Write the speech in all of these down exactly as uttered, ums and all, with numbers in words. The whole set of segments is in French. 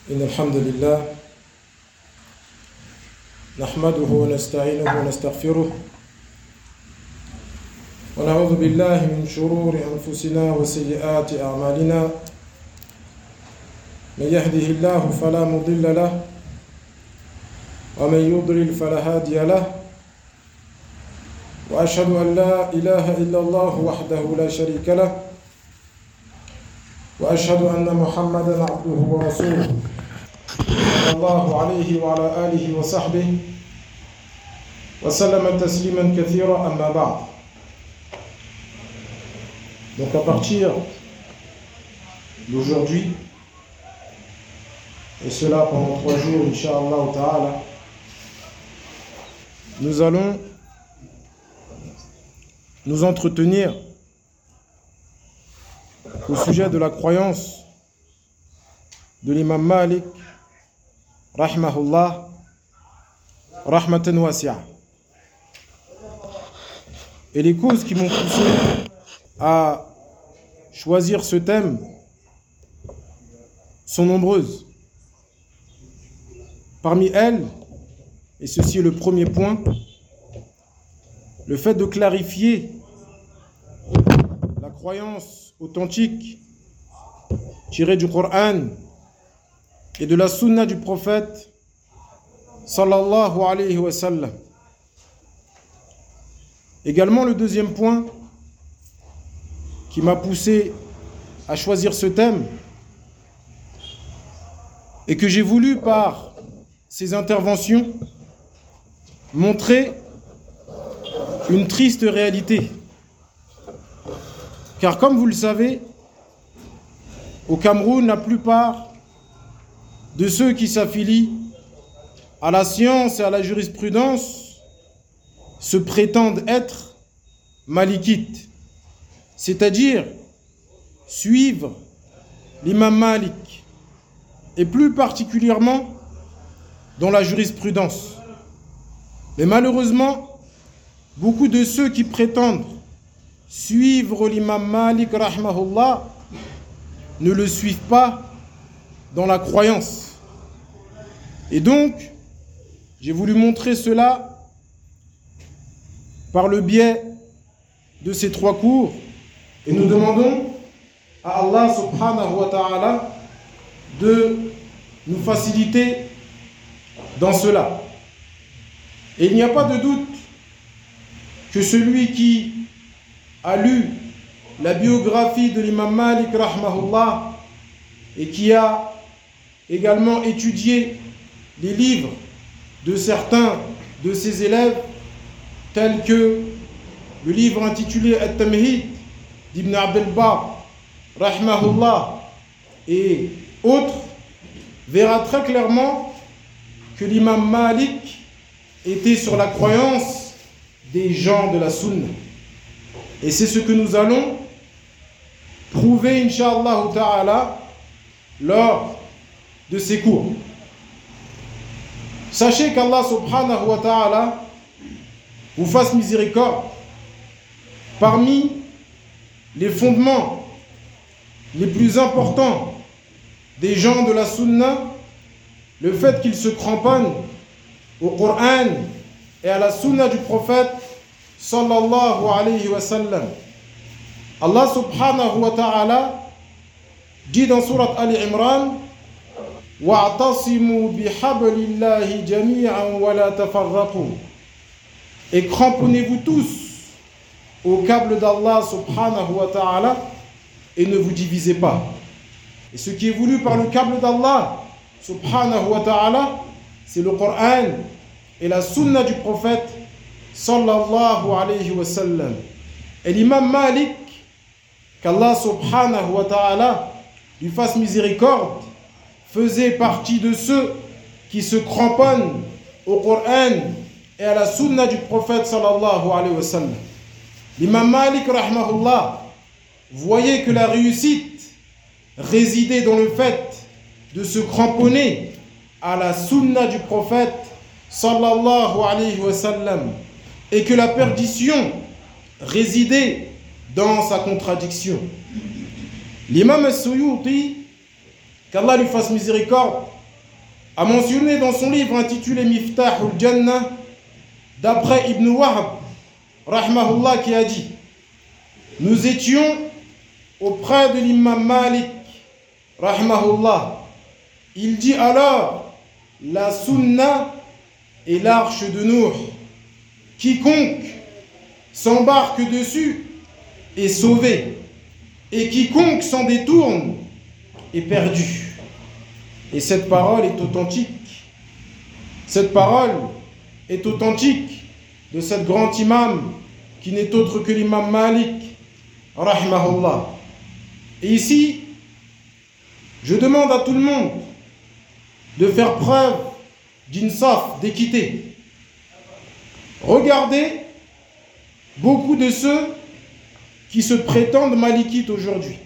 إن الحمد لله نحمده ونستعينه ونستغفره ونعوذ بالله من شرور أنفسنا وسيئات أعمالنا من يهده الله فلا مضل له ومن يضلل فلا هادي له وأشهد أن لا إله إلا الله وحده لا شريك له وأشهد أن محمدًا عبده ورسوله صلى الله عليه وعلى آله وصحبه وسلم تسليما كثيرا أما بعد. Donc à partir d'aujourd'hui, et cela pendant trois jours, Inch'Allah Ta'ala, nous allons nous entretenir au sujet de la croyance de l'imam Malik, rahmahullah, rahmatan wasi'a. Et les causes qui m'ont poussé à choisir ce thème sont nombreuses. Parmi elles, et ceci est le premier point, le fait de clarifier la croyance authentique tirée du Coran et de la sunna du prophète sallallahu alayhi wa sallam. Également, le deuxième point qui m'a poussé à choisir ce thème et que j'ai voulu par ces interventions montrer une triste réalité. Car comme vous le savez, au Cameroun, la plupart de ceux qui s'affilient à la science et à la jurisprudence se prétendent être malikites, c'est-à-dire suivre l'imam Malik, et plus particulièrement dans la jurisprudence. Mais malheureusement, beaucoup de ceux qui prétendent suivre l'imam Malik rahmahullah ne le suivent pas dans la croyance. Et donc, j'ai voulu montrer cela par le biais de ces trois cours. Et nous demandons à Allah subhanahu wa ta'ala de nous faciliter dans cela. Et il n'y a pas de doute que celui qui a lu la biographie de l'imam Malik rahmahullah et qui a également étudié les livres de certains de ses élèves, tels que le livre intitulé At-Tamhid d'Ibn Abd al-Barr rahmahullah et autres, verra très clairement que l'imam Malik était sur la croyance des gens de la sunna. Et c'est ce que nous allons prouver, Inch'Allah Ta'ala, lors de ces cours. Sachez qu'Allah Subhanahu wa Ta'ala vous fasse miséricorde. Parmi les fondements les plus importants des gens de la sunna, le fait qu'ils se cramponnent au Coran et à la sunna du prophète sallallahu alayhi wa sallam. Allah subhanahu wa ta'ala dit dans sourate Ali Imran: wa'tasimu bihablillahi jami'an wa la tafarraqu. Et cramponnez-vous tous au câble d'Allah subhanahu wa ta'ala et ne vous divisez pas. Et ce qui est voulu par le câble d'Allah subhanahu wa ta'ala, c'est le Coran et la sunna du prophète sallallahu alayhi wa sallam. Et l'imam Malik, qu'Allah subhanahu wa ta'ala lui fasse miséricorde, faisait partie de ceux qui se cramponnent au Coran et à la sunna du prophète sallallahu alayhi wa sallam. L'imam Malik rahmahullah voyait que la réussite résidait dans le fait de se cramponner à la sunna du prophète sallallahu alayhi wa sallam, et que la perdition résidait dans sa contradiction. L'imam As-Suyuti, qu'Allah lui fasse miséricorde, a mentionné dans son livre intitulé Miftahul Jannah, d'après Ibn Wahb, rahmahullah, qui a dit: nous étions auprès de l'imam Malik, rahmahullah. Il dit alors: la sunna est l'arche de Nuh. Quiconque s'embarque dessus est sauvé, et quiconque s'en détourne est perdu. Et cette parole est authentique. Cette parole est authentique de cet grand imam qui n'est autre que l'imam Malik, rahmahullah. Et ici, je demande à tout le monde de faire preuve d'insaf, d'équité. Regardez beaucoup de ceux qui se prétendent malikites aujourd'hui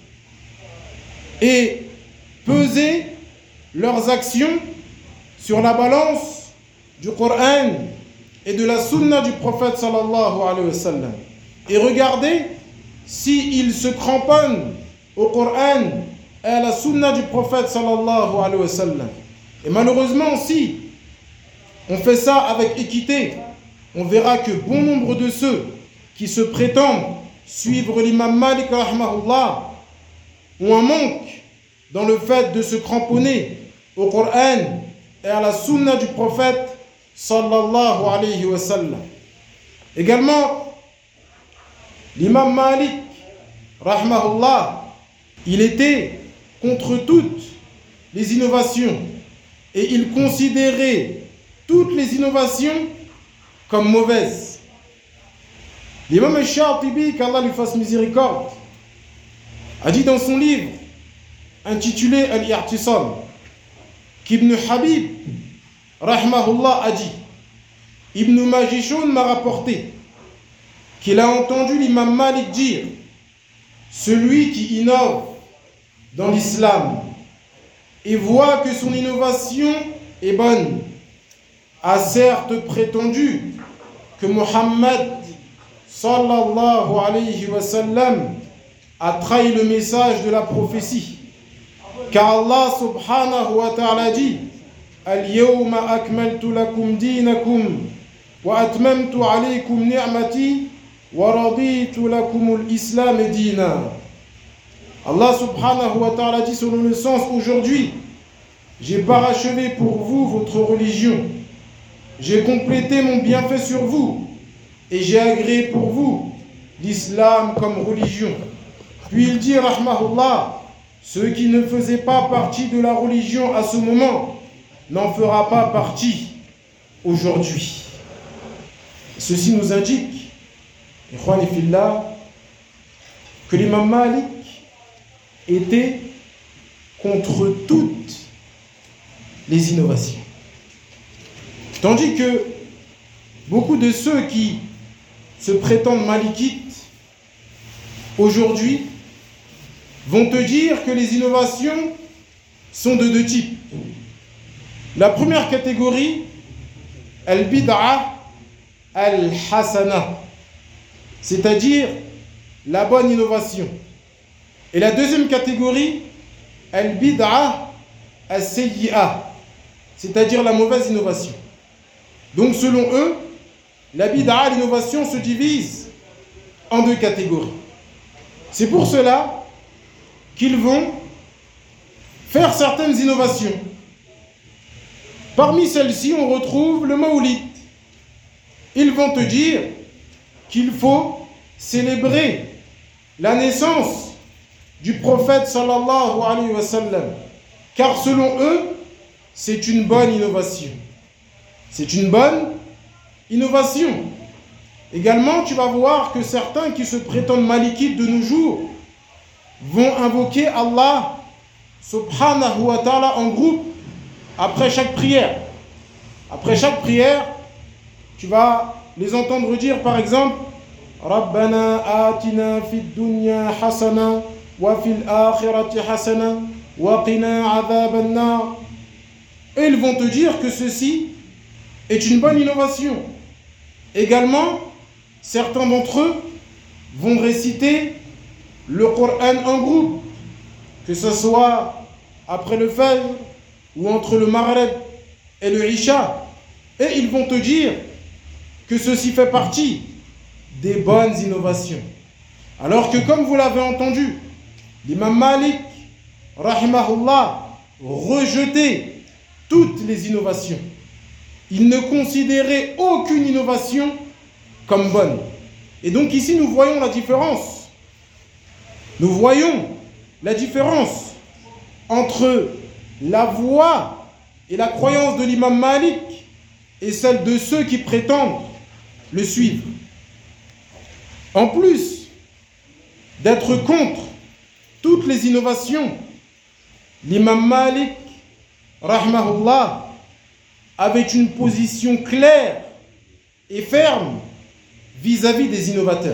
et pesez leurs actions sur la balance du Coran et de la sunna du prophète sallallahu alayhi wa sallam. Et regardez s'ils se cramponnent au Coran et à la sunna du prophète sallallahu alayhi wa sallam. Et malheureusement, si on fait ça avec équité, on verra que bon nombre de ceux qui se prétendent suivre l'imam Malik rahmahullah ont un manque dans le fait de se cramponner au Coran et à la sunna du prophète sallallahu alayhi wa sallam. Également, l'imam Malik rahmahullah, il était contre toutes les innovations et il considérait toutes les innovations comme mauvaises. L'imam al-Shatibi, qu'Allah lui fasse miséricorde, a dit dans son livre intitulé Al-I'tisam qu'Ibn Habib rahmahullah a dit: Ibn Majishun m'a rapporté qu'il a entendu l'imam Malik dire: celui qui innove dans l'islam et voit que son innovation est bonne a certes prétendu que Muhammad sallallahu alayhi wa sallam a trahi le message de la prophétie, car Allah subhanahu wa ta'ala dit: Al-yawma akmaltu lakum dinakum wa atmamtu alaykum ni'mati wa raditu lakum al-islam dina. Allah subhanahu wa ta'ala dit selon le sens: aujourd'hui, j'ai parachevé pour vous votre religion, j'ai complété mon bienfait sur vous et j'ai agréé pour vous l'islam comme religion. Puis il dit rahmahullah: ceux qui ne faisaient pas partie de la religion à ce moment n'en fera pas partie aujourd'hui. Ceci nous indique, ikhwani fillah, que l'imam Malik était contre toutes les innovations. Tandis que beaucoup de ceux qui se prétendent malikites aujourd'hui vont te dire que les innovations sont de deux types. La première catégorie, al-bid'a al-hasana, c'est-à-dire la bonne innovation. Et la deuxième catégorie, al-bid'a al-sayyi'a, c'est-à-dire la mauvaise innovation. Donc selon eux, la bid'a, l'innovation, se divise en deux catégories. C'est pour cela qu'ils vont faire certaines innovations. Parmi celles-ci, on retrouve le Mawlid. Ils vont te dire qu'il faut célébrer la naissance du prophète sallallahu alayhi wa sallam, car selon eux, c'est une bonne innovation. C'est une bonne innovation. Également, tu vas voir que certains qui se prétendent malikites de nos jours vont invoquer Allah subhanahu wa ta'ala en groupe après chaque prière. Après chaque prière, tu vas les entendre dire par exemple: Rabbana atina fid dunya hasana wa fil akhirati hasana wa qina adhaban nar. Et ils vont te dire que ceci est une bonne innovation. Également, certains d'entre eux vont réciter le Coran en groupe, que ce soit après le Fajr ou entre le Maghreb et le Isha, et ils vont te dire que ceci fait partie des bonnes innovations. Alors que comme vous l'avez entendu, l'imam Malik, rahimahullah, rejetait toutes les innovations. Il ne considérait aucune innovation comme bonne. Et donc ici nous voyons la différence. Nous voyons la différence entre la voie et la croyance de l'imam Malik et celle de ceux qui prétendent le suivre. En plus d'être contre toutes les innovations, l'imam Malik, rahmahullah, avait une position claire et ferme vis-à-vis des innovateurs.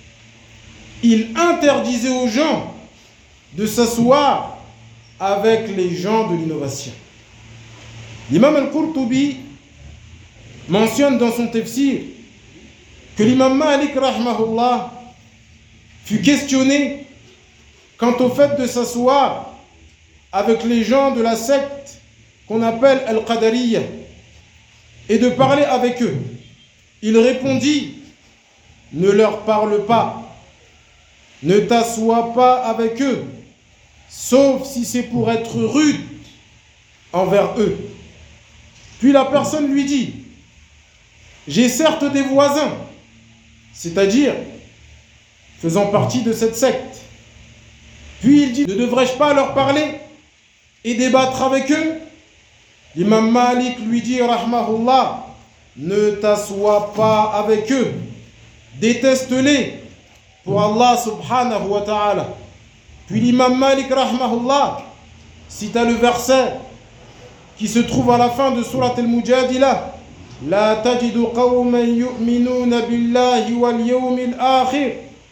Il interdisait aux gens de s'asseoir avec les gens de l'innovation. L'imam al-Qurtubi mentionne dans son tafsir que l'imam Malik, rahmahullah, fut questionné quant au fait de s'asseoir avec les gens de la secte qu'on appelle Al-Qadariyya et de parler avec eux. Il répondit: ne leur parle pas, ne t'assois pas avec eux, sauf si c'est pour être rude envers eux. Puis la personne lui dit: j'ai certes des voisins, c'est-à-dire faisant partie de cette secte. Puis il dit: ne devrais-je pas leur parler et débattre avec eux? L'imam Malik lui dit, rahmahullah: ne t'assois pas avec eux, déteste-les pour Allah subhanahu wa ta'ala. Puis l'imam Malik, rahmahullah, cita le verset qui se trouve à la fin de Surat al-Mujadila: La tajidu qawman yu'minuna billahi wal yawmil akhir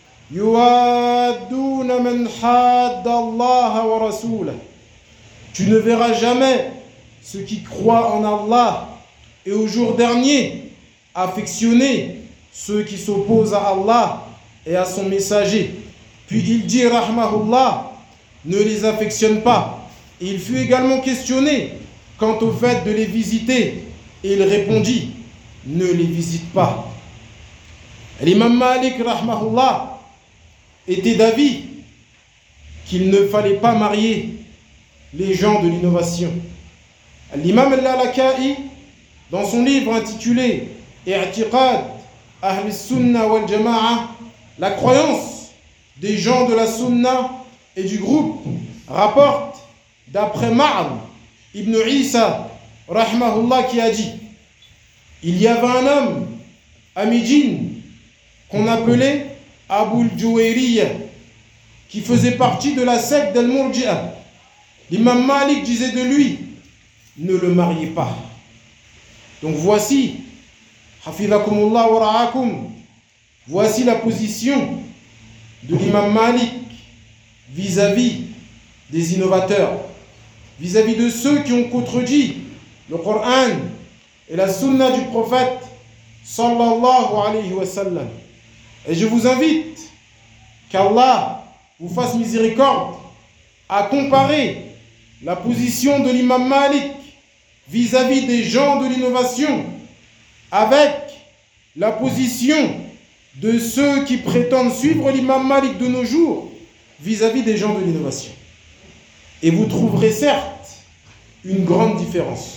yuwadduna man hadda Allah wa rasulah. Tu ne verras jamais ceux qui croient en Allah et au jour dernier affectionner ceux qui s'opposent à Allah et à son messager. Puis il dit, rahmahullah, ne les affectionne pas. Et il fut également questionné quant au fait de les visiter. Et il répondit, ne les visite pas. L'imam Malik, rahmahullah, était d'avis qu'il ne fallait pas marier les gens de l'innovation. L'imam al-Lalaka'i, dans son livre intitulé I'tiqad Ahl Sunna wal Jama'a, la croyance des gens de la Sunna et du groupe, rapporte d'après Ma'an ibn Isa, rahmahullah, qui a dit: il y avait un homme à Médine qu'on appelait Abul Juwayriya, qui faisait partie de la secte d'Al-Murji'a. L'imam Malik disait de lui: ne le mariez pas. Donc voici, hafizakumullah wa ra'akum, voici la position de l'imam Malik vis-à-vis des innovateurs, vis-à-vis de ceux qui ont contredit le Coran et la sunna du prophète sallallahu alayhi wa sallam. Et je vous invite, qu'Allah vous fasse miséricorde, à comparer la position de l'imam Malik vis-à-vis des gens de l'innovation avec la position de ceux qui prétendent suivre l'imam Malik de nos jours vis-à-vis des gens de l'innovation. Et vous trouverez certes une grande différence.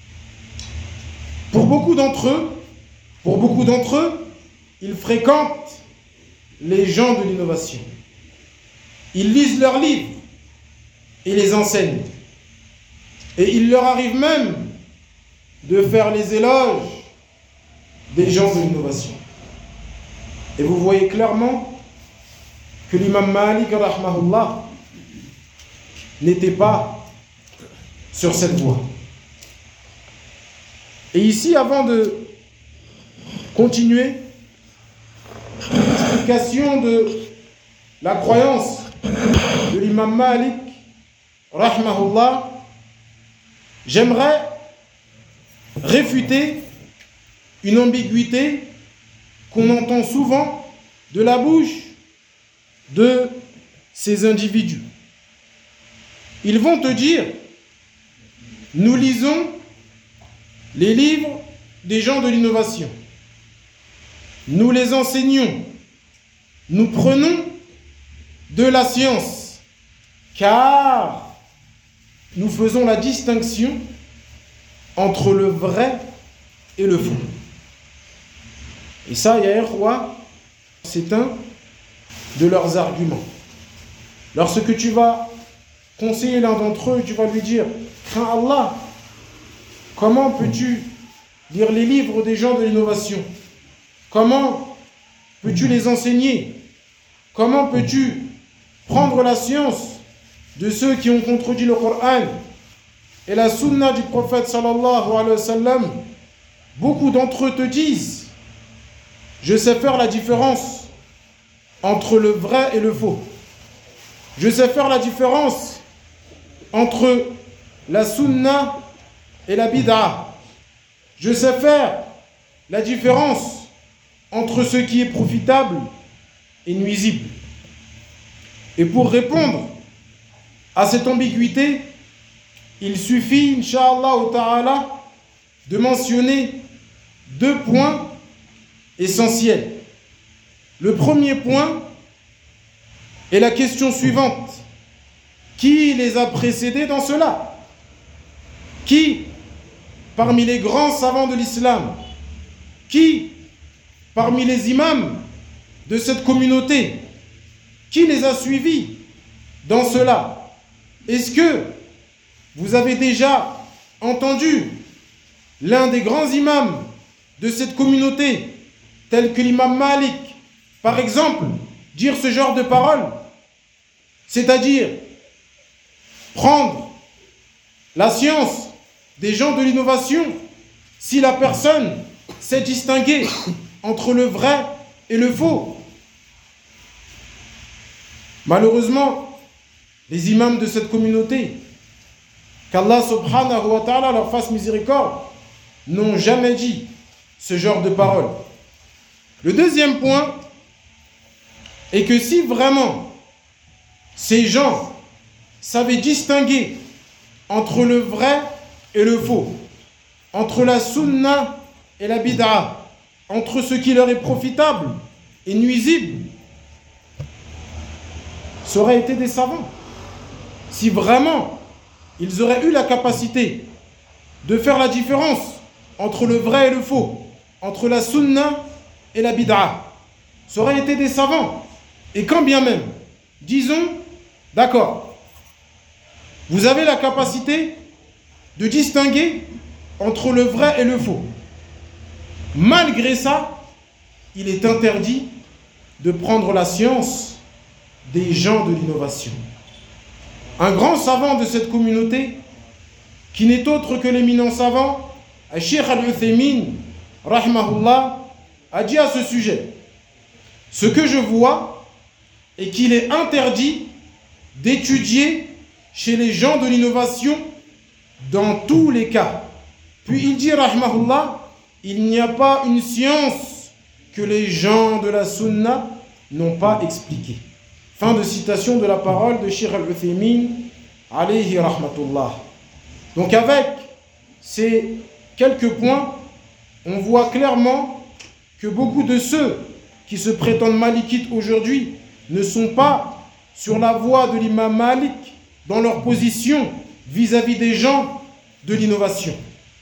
Pour beaucoup d'entre eux, pour beaucoup d'entre eux, ils fréquentent les gens de l'innovation. Ils lisent leurs livres et les enseignent. Et il leur arrive même de faire les éloges des gens de l'innovation. Et vous voyez clairement que l'imam Malik, rahmahullah, n'était pas sur cette voie. Et ici, avant de continuer l'explication de la croyance de l'imam Malik, rahmahullah, j'aimerais réfuter une ambiguïté qu'on entend souvent de la bouche de ces individus. Ils vont te dire: nous lisons les livres des gens de l'innovation. Nous les enseignons. Nous prenons de la science, car nous faisons la distinction entre le vrai et le faux. Et ça, ya ikhwa, c'est un de leurs arguments. Lorsque tu vas conseiller l'un d'entre eux, tu vas lui dire « Crains Allah, comment peux-tu lire les livres des gens de l'innovation? Comment peux-tu les enseigner? Comment peux-tu prendre la science de ceux qui ont contredit le Coran et la sunna du prophète sallallahu alayhi wa sallam? Beaucoup d'entre eux te disent « Je sais faire la différence entre le vrai et le faux. Je sais faire la différence entre la sunna et la bid'a. Je sais faire la différence entre ce qui est profitable et nuisible. » Et pour répondre à cette ambiguïté, il suffit, incha'Allah ta'ala, de mentionner deux points essentiels. Le premier point est la question suivante. Qui les a précédés dans cela? Qui, parmi les grands savants de l'islam, qui, parmi les imams de cette communauté, qui les a suivis dans cela? Est-ce que vous avez déjà entendu l'un des grands imams de cette communauté, tel que l'imam Malik, par exemple, dire ce genre de paroles? C'est-à-dire prendre la science des gens de l'innovation si la personne sait distinguer entre le vrai et le faux. Malheureusement, les imams de cette communauté, qu'Allah subhanahu wa ta'ala leur fasse miséricorde, n'ont jamais dit ce genre de paroles. Le deuxième point est que si vraiment ces gens savaient distinguer entre le vrai et le faux, entre la sunna et la bid'a, entre ce qui leur est profitable et nuisible, ça aurait été des savants. Si vraiment ils auraient eu la capacité de faire la différence entre le vrai et le faux, entre la sunna et la bid'a, ça aurait été des savants. Et quand bien même, disons, d'accord, vous avez la capacité de distinguer entre le vrai et le faux. Malgré ça, il est interdit de prendre la science des gens de l'innovation. Un grand savant de cette communauté, qui n'est autre que l'éminent savant, Cheikh Al-Uthaymin, rahimahullah, a dit à ce sujet: ce que je vois est qu'il est interdit d'étudier chez les gens de l'innovation dans tous les cas. Puis il dit, rahimahullah, il n'y a pas une science que les gens de la sunna n'ont pas expliquée. Fin de citation de la parole de Cheikh Al-Uthaymin, alayhi rahmatullah. Donc avec ces quelques points, on voit clairement que beaucoup de ceux qui se prétendent malikites aujourd'hui ne sont pas sur la voie de l'imam Malik dans leur position vis-à-vis des gens de l'innovation.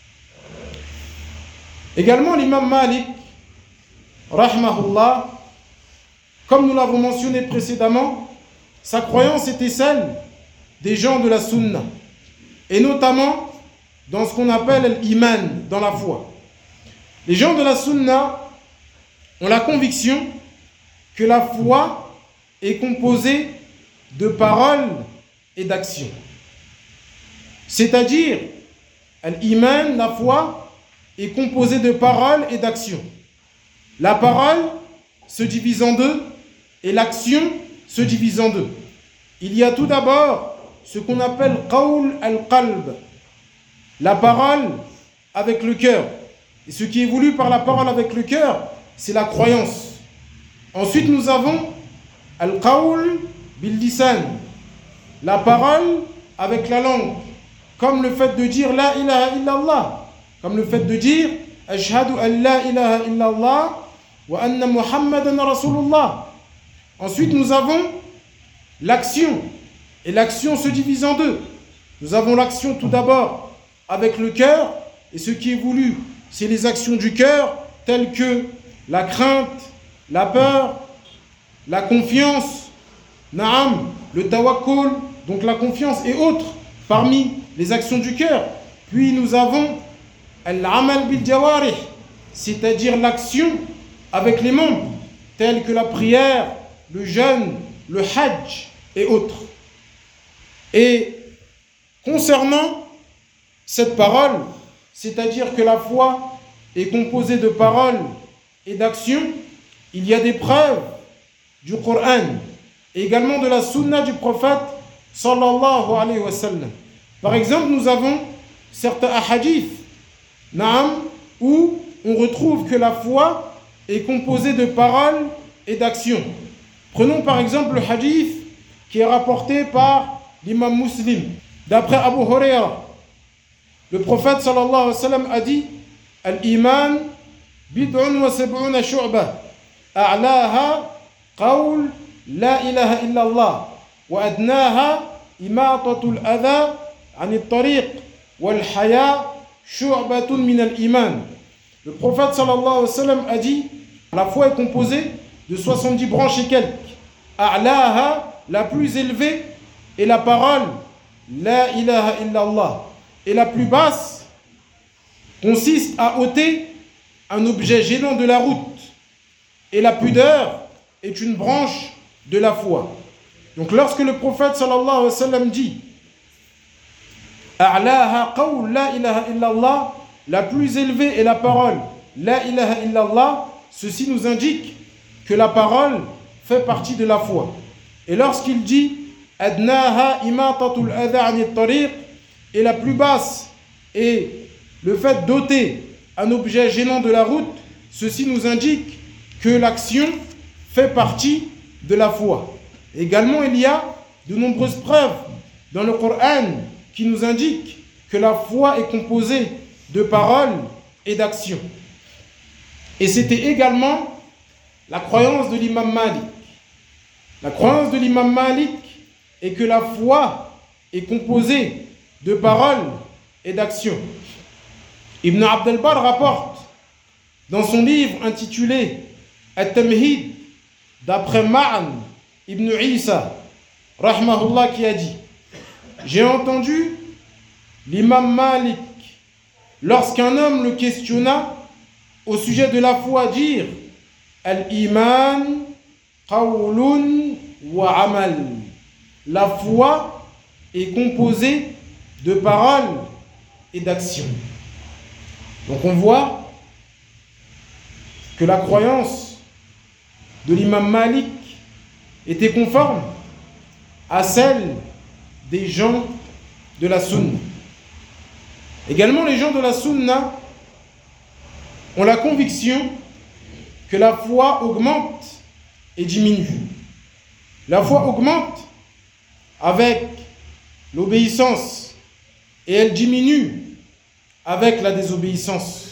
Également, l'imam Malik, rahmahullah, comme nous l'avons mentionné précédemment, sa croyance était celle des gens de la sunna, et notamment dans ce qu'on appelle l'iman, dans la foi. Les gens de la sunna ont la conviction que la foi est composée de paroles et d'actions. C'est-à-dire, l'iman, la foi, est composée de paroles et d'actions. La parole se divise en deux et l'action se divise en deux. Il y a tout d'abord ce qu'on appelle qawl al-qalb, la parole avec le cœur. Et ce qui est voulu par la parole avec le cœur, c'est la croyance. Ensuite, nous avons al-qawl bil-lisan, la parole avec la langue, comme le fait de dire la ilaha illallah. comme le fait de dire Ashhadu an la ilaha illallah wa anna Muhammadan Rasulullah. Ensuite, nous avons l'action, et l'action se divise en deux. Nous avons l'action tout d'abord avec le cœur, et ce qui est voulu, c'est les actions du cœur, telles que la crainte, la peur, la confiance, na'am, le tawakkul, donc la confiance et autres, parmi les actions du cœur. Puis nous avons al-amal bil jawarih, c'est-à-dire l'action avec les membres, telles que la prière, le jeûne, le hajj et autres. Et concernant cette parole, c'est-à-dire que la foi est composée de paroles et d'actions, il y a des preuves du Coran et également de la sunna du prophète sallallahu alayhi wa sallam. Par exemple, nous avons certains hadiths naam, où on retrouve que la foi est composée de paroles et d'actions. Prenons par exemple le hadith qui est rapporté par l'imam Muslim. D'après Abu Huraira, le prophète sallallahu alayhi wa sallam a dit Al-Iman bid'un wa sab'una shu'bah a'laha qawl la ilaha illallah wa adnaha imatatul adha 'an at-tariq wal haya shu'batun min al-iman. Le prophète sallallahu alayhi wa sallam a dit la foi est composée de soixante-dix branches et quelques. A'laha, la plus élevée, est la parole la ilaha illallah. Et la plus basse consiste à ôter un objet gênant de la route. Et la pudeur est une branche de la foi. Donc lorsque le prophète sallallahu alayhi wa sallam dit A'laha qawl la ilaha illallah, la plus élevée est la parole la ilaha illallah, ceci nous indique que la parole fait partie de la foi. Et lorsqu'il dit Adnaha imatatul adha 'ani at-tariq, et la plus basse est le fait d'ôter un objet gênant de la route, ceci nous indique que l'action fait partie de la foi. Également, il y a de nombreuses preuves dans le Coran qui nous indiquent que la foi est composée de paroles et d'actions. Et c'était également la croyance de l'imam Malik. La croyance de l'imam Malik est que la foi est composée de paroles et d'actions. Ibn Abd al-Barr rapporte dans son livre intitulé At-Tamhid, d'après Ma'an ibn Isa rahmahullah, qui a dit j'ai entendu l'imam Malik lorsqu'un homme le questionna au sujet de la foi dire Al-Iman qawlun wa amal, la foi est composée de paroles et d'actions. Donc on voit que la croyance de l'imam Malik était conforme à celle des gens de la Sunna. Également, les gens de la Sunna ont la conviction que la foi augmente et diminue. La foi augmente avec l'obéissance et elle diminue avec la désobéissance.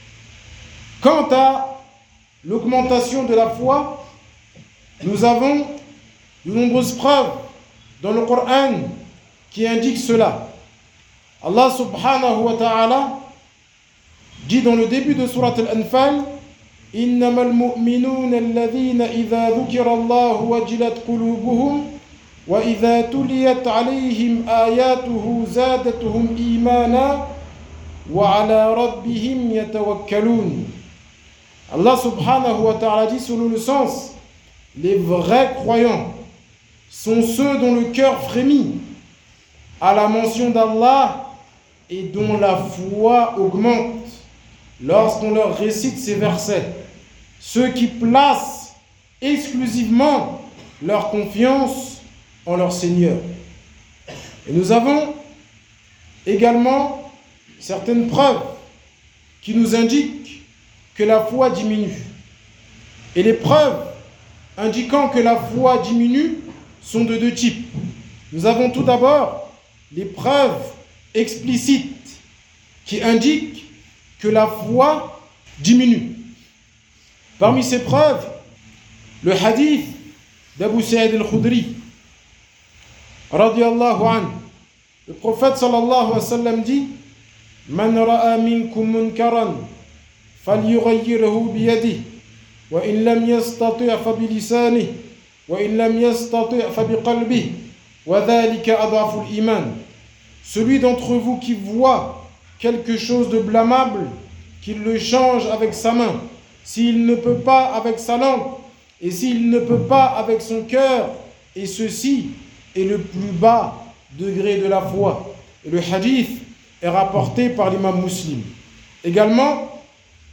Quant à l'augmentation de la foi, nous avons de nombreuses preuves dans le Coran qui indiquent cela. Allah subhanahu wa ta'ala dit dans le début de Surat Al-Anfal إنما المؤمنون الذين إذا ذكر الله وجلت قلوبهم وإذا تليت عليهم آياته زادتهم إيمانا وعلى ربهم يتوكلون. Allah subhanahu wa ta'ala dit selon le sens, les vrais croyants sont ceux dont le cœur frémit à la mention d'Allah et dont la foi augmente lorsqu'on leur récite ces versets, ceux qui placent exclusivement leur confiance en leur Seigneur. Et nous avons également certaines preuves qui nous indiquent que la foi diminue. Et les preuves indiquant que la foi diminue sont de deux types. Nous avons tout d'abord les preuves explicites qui indiquent que la foi diminue. Parmi ces preuves, le hadith d'Abu Sa'id al-Khudri, radiyallahu anhu, le prophète sallallahu alayhi wa sallam dit: Man ra'a minkum munkaran falyughayyirhu biyadihi wa in lam yastati' fa bilisanihi wa in lam yastati' fa biqalbihi wa dhalika adhafu al-iman. Celui d'entre vous qui voit quelque chose de blâmable, qu'il le change avec sa main. S'il ne peut pas avec sa langue, et s'il ne peut pas avec son cœur, et ceci est le plus bas degré de la foi. Et le hadith est rapporté par l'imam Muslim. Également,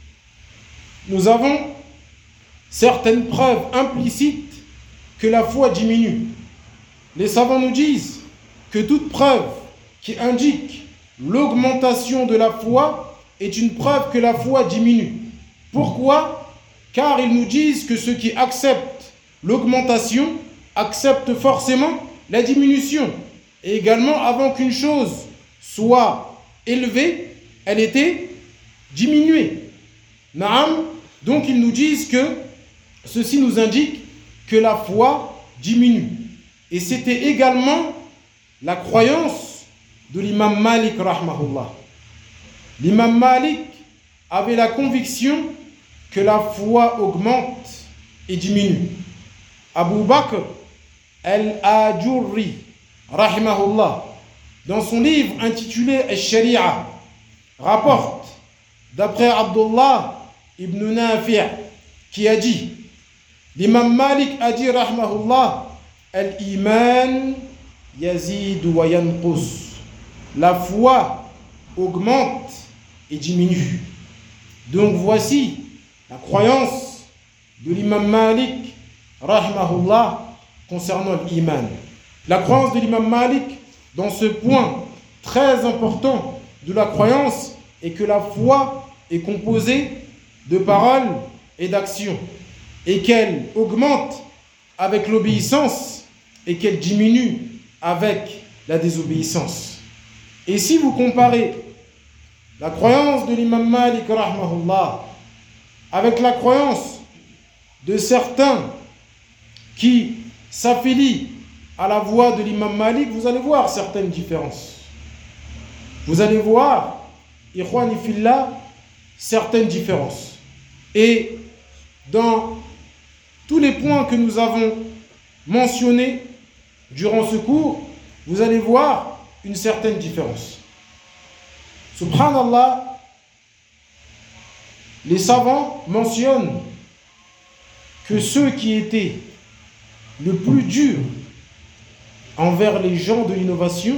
nous avons certaines preuves implicites que la foi diminue. Les savants nous disent que toute preuve qui indique l'augmentation de la foi est une preuve que la foi diminue. Pourquoi? Car ils nous disent que ceux qui acceptent l'augmentation acceptent forcément la diminution. Et également, avant qu'une chose soit élevée, elle était diminuée. Naam. Donc ils nous disent que ceci nous indique que la foi diminue. Et c'était également la croyance de l'imam Malik rahmahullah. L'imam Malik avait la conviction que la foi augmente et diminue. Abu Bakr al-Ajurri rahimahullah, dans son livre intitulé Al-Sharia, rapporte d'après Abdullah ibn Nafi' qui a dit, l'imam Malik a dit rahimahullah, al-iman yazid wa yanqus, la foi augmente et diminue. Donc voici la croyance de l'imam Malik rahimahullah concernant l'iman. La croyance de l'imam Malik dans ce point très important de la croyance est que la foi est composée de paroles et d'actions et qu'elle augmente avec l'obéissance et qu'elle diminue avec la désobéissance. Et si vous comparez la croyance de l'imam Malik rahmahullah avec la croyance de certains qui s'affilient à la voie de l'imam Malik, vous allez voir certaines différences. Vous allez voir, ikhwani fillah, certaines différences. Et dans tous les points que nous avons mentionnés durant ce cours, vous allez voir une certaine différence. Subhanallah, les savants mentionnent que ceux qui étaient le plus durs envers les gens de l'innovation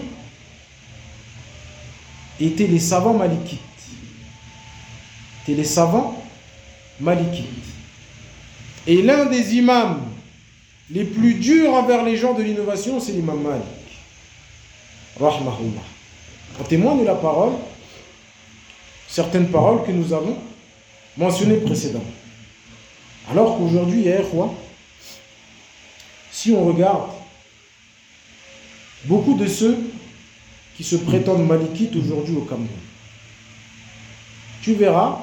étaient les savants malikites. Étaient les savants malikites. Et l'un des imams les plus durs envers les gens de l'innovation, c'est l'imam Malik. Rahmahullah. En témoigne la parole, certaines paroles que nous avons mentionnées précédemment. Alors qu'aujourd'hui, ya ikhwa, si on regarde beaucoup de ceux qui se prétendent malikites aujourd'hui au Cameroun, tu verras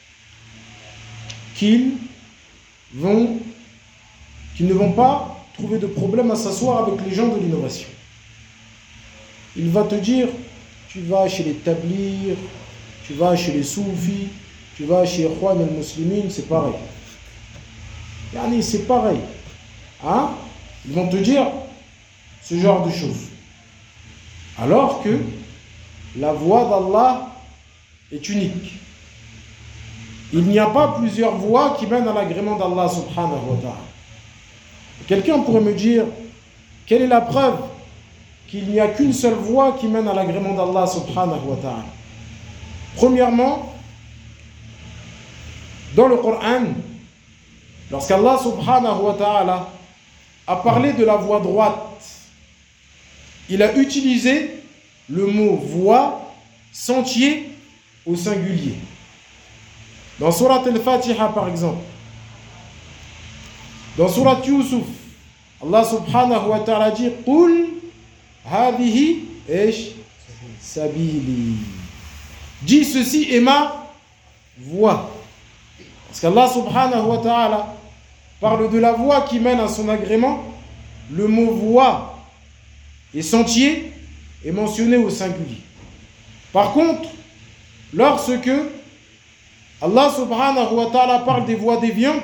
qu'ils vont, qu'ils ne vont pas trouver de problème à s'asseoir avec les gens de l'innovation. Il va te dire, tu vas chez les tablirs, tu vas chez les soufis, tu vas chez Ikhwan al-Muslimin, c'est pareil. Yani, c'est pareil. Hein? Ils vont te dire ce genre de choses. Alors que la voie d'Allah est unique. Il n'y a pas plusieurs voies qui mènent à l'agrément d'Allah subhanahu wa ta'ala. Quelqu'un pourrait me dire, quelle est la preuve qu'il n'y a qu'une seule voie qui mène à l'agrément d'Allah subhanahu wa ta'ala? Premièrement, dans le Coran, lorsqu'Allah subhanahu wa ta'ala a parlé de la voie droite, il a utilisé le mot voie, sentier au singulier. Dans Surat al-Fatiha par exemple, dans Surat Yusuf, Allah subhanahu wa ta'ala dit Qul hadihi ish sabili. Dis ceci est ma voie. Parce qu'Allah subhanahu wa ta'ala parle de la voie qui mène à son agrément. Le mot voie et sentier est mentionné au singulier. Par contre, lorsque Allah subhanahu wa ta'ala parle des voies déviantes,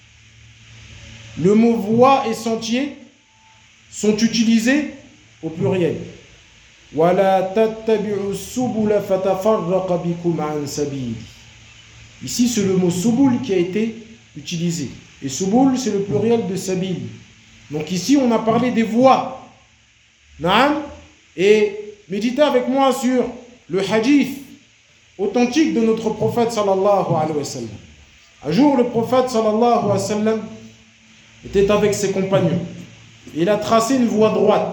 le mot voie et sentier sont utilisés au pluriel. وَلَا تَتَّبِعُوا السُّبُلَ فَتَفَرَّقَ بِكُمْ عَنْ سَبِيلِهِ. Ici, c'est le mot subul qui a été utilisé. Et subul, c'est le pluriel de sabil. Donc ici, on a parlé des voies. Naam. Et méditez avec moi sur le hadith authentique de notre prophète sallallahu alayhi wa sallam. Un jour, le prophète sallallahu alayhi wa sallam était avec ses compagnons. Il a tracé une voie droite.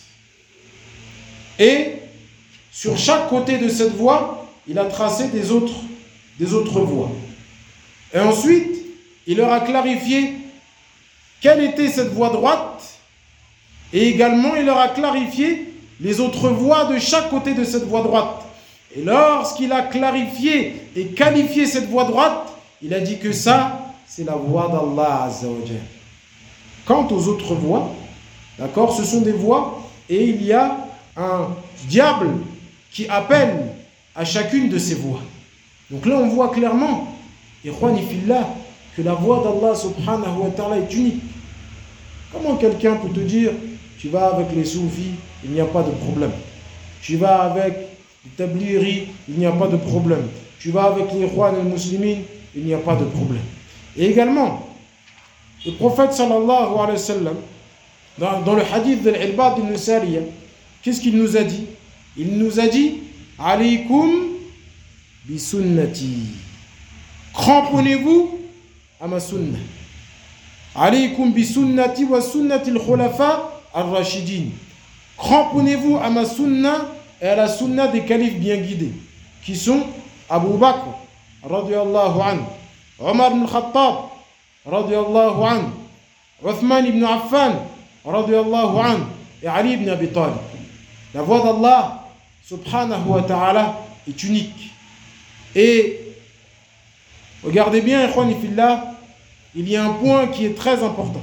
Et sur chaque côté de cette voie, il a tracé des autres, des autres voies. Et ensuite, il leur a clarifié quelle était cette voie droite. Et également, il leur a clarifié les autres voies de chaque côté de cette voie droite. Et lorsqu'il a clarifié et qualifié cette voie droite, il a dit que ça, c'est la voie d'Allah Azza wa Jalla. Quant aux autres voies, d'accord, ce sont des voies et il y a un diable qui appelle à chacune de ces voies. Donc là, on voit clairement, ikhwani fillah, que la voie d'Allah subhanahu wa ta'ala est unique. Comment quelqu'un peut te dire, tu vas avec les soufis, il n'y a pas de problème. Tu vas avec les tabliri, il n'y a pas de problème. Tu vas avec les ikhwan et les muslimines, il n'y a pas de problème. Et également, le prophète sallallahu alayhi wa sallam, dans, dans le hadith de l'Ibad ibn Sariya, qu'est-ce qu'il nous a dit? Il nous a dit alaykum bi sunnati. Cramponnez-vous à ma sunna. Alaykum bi sunnati wa sunnati al-khulafa ar-rashidin. Cramponnez-vous à ma sunna et à la sunna des califes bien guidés, qui sont Abu Bakr, radiyallahu anhu, Omar ibn Khattab, radiyallahu anhu, Uthman ibn Affan, radiyallahu anhu, et Ali ibn Abi Talib. La voie d'Allah subhanahu wa ta'ala est unique. Et regardez bien, ikhwani fillah, il y a un point qui est très important.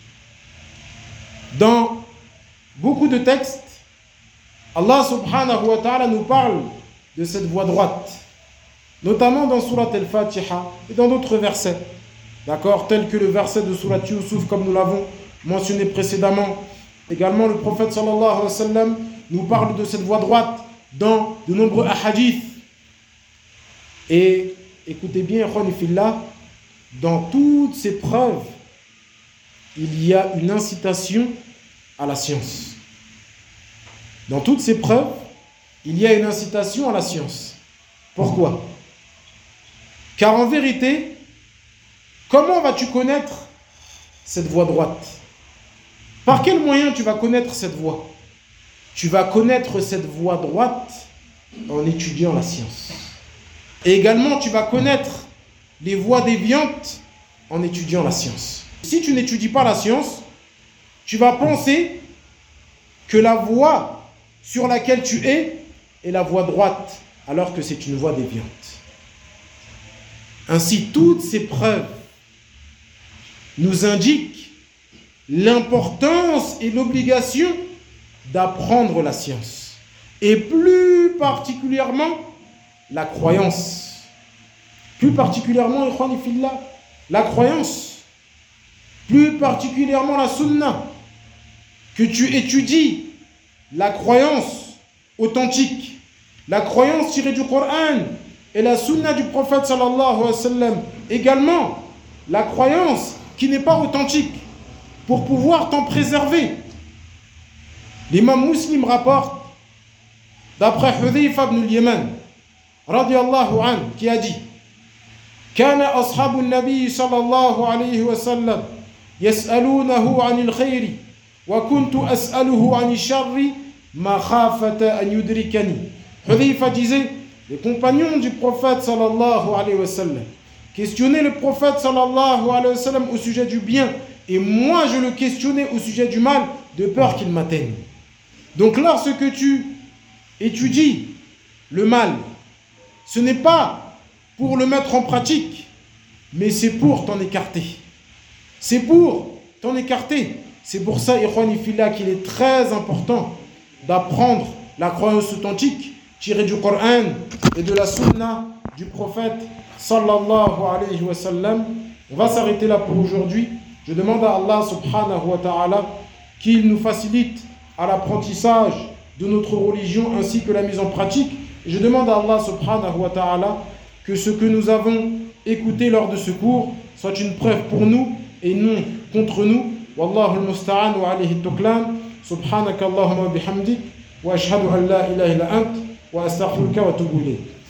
Dans beaucoup de textes, Allah subhanahu wa ta'ala nous parle de cette voie droite, notamment dans Surat al-Fatiha et dans d'autres versets, d'accord, tels que le verset de Surat Yusuf, comme nous l'avons mentionné précédemment. Également, le prophète sallallahu alayhi wa sallam nous parle de cette voie droite dans de nombreux hadiths. Et écoutez bien, ikhwani fillah, dans toutes ces preuves, il y a une incitation à la science. Dans toutes ces preuves, il y a une incitation à la science. Pourquoi? Car en vérité, comment vas-tu connaître cette voie droite? Par quel moyen tu vas connaître cette voie? Tu vas connaître cette voie droite en étudiant la science. Et également, tu vas connaître les voies déviantes en étudiant la science. Si tu n'étudies pas la science, tu vas penser que la voie sur laquelle tu es est la voie droite, alors que c'est une voie déviante. Ainsi, toutes ces preuves nous indiquent l'importance et l'obligation d'apprendre la science, et plus particulièrement la croyance. Plus particulièrement, ikhwani fillah, la croyance, plus particulièrement la sunna, que tu étudies la croyance authentique, la croyance tirée du Coran et la sunna du prophète sallallahu alayhi wa sallam, également la croyance qui n'est pas authentique, pour pouvoir t'en préserver. L'imam Muslim rapporte, d'après Hudhayfa ibn al-Yaman, radiyallahu anhu, qui a dit: Kana ashabu an-nabi sallallahu alayhi wa sallam yas'alunahu 'anil khayri wa kuntu as'aluhu 'anil sharri ma khafata an yudrikani. Hudhayfa disait, les compagnons du prophète sallallahu alayhi wa sallam questionnaient le prophète sallallahu alayhi wa sallam au sujet du bien, et moi je le questionnais au sujet du mal, de peur qu'il m'atteigne. Donc lorsque tu étudies le mal, ce n'est pas pour le mettre en pratique, mais c'est pour t'en écarter. C'est pour t'en écarter. C'est pour ça, Ikhwani Fillah, qu'il est très important d'apprendre la croyance authentique tirée du Coran et de la Sunna du prophète sallallahu alayhi wa sallam. On va s'arrêter là pour aujourd'hui. Je demande à Allah subhanahu wa ta'ala qu'il nous facilite à l'apprentissage de notre religion ainsi que la mise en pratique. Et je demande à Allah subhanahu wa ta'ala que ce que nous avons écouté lors de ce cours soit une preuve pour nous et non contre nous. Wallahu al-musta'an wa alayhi at-tuklan. Subhanaka Allahumma bihamdik wa ashhadu an la ilaha illa ant wa astaghfiruka wa atubu ilayk.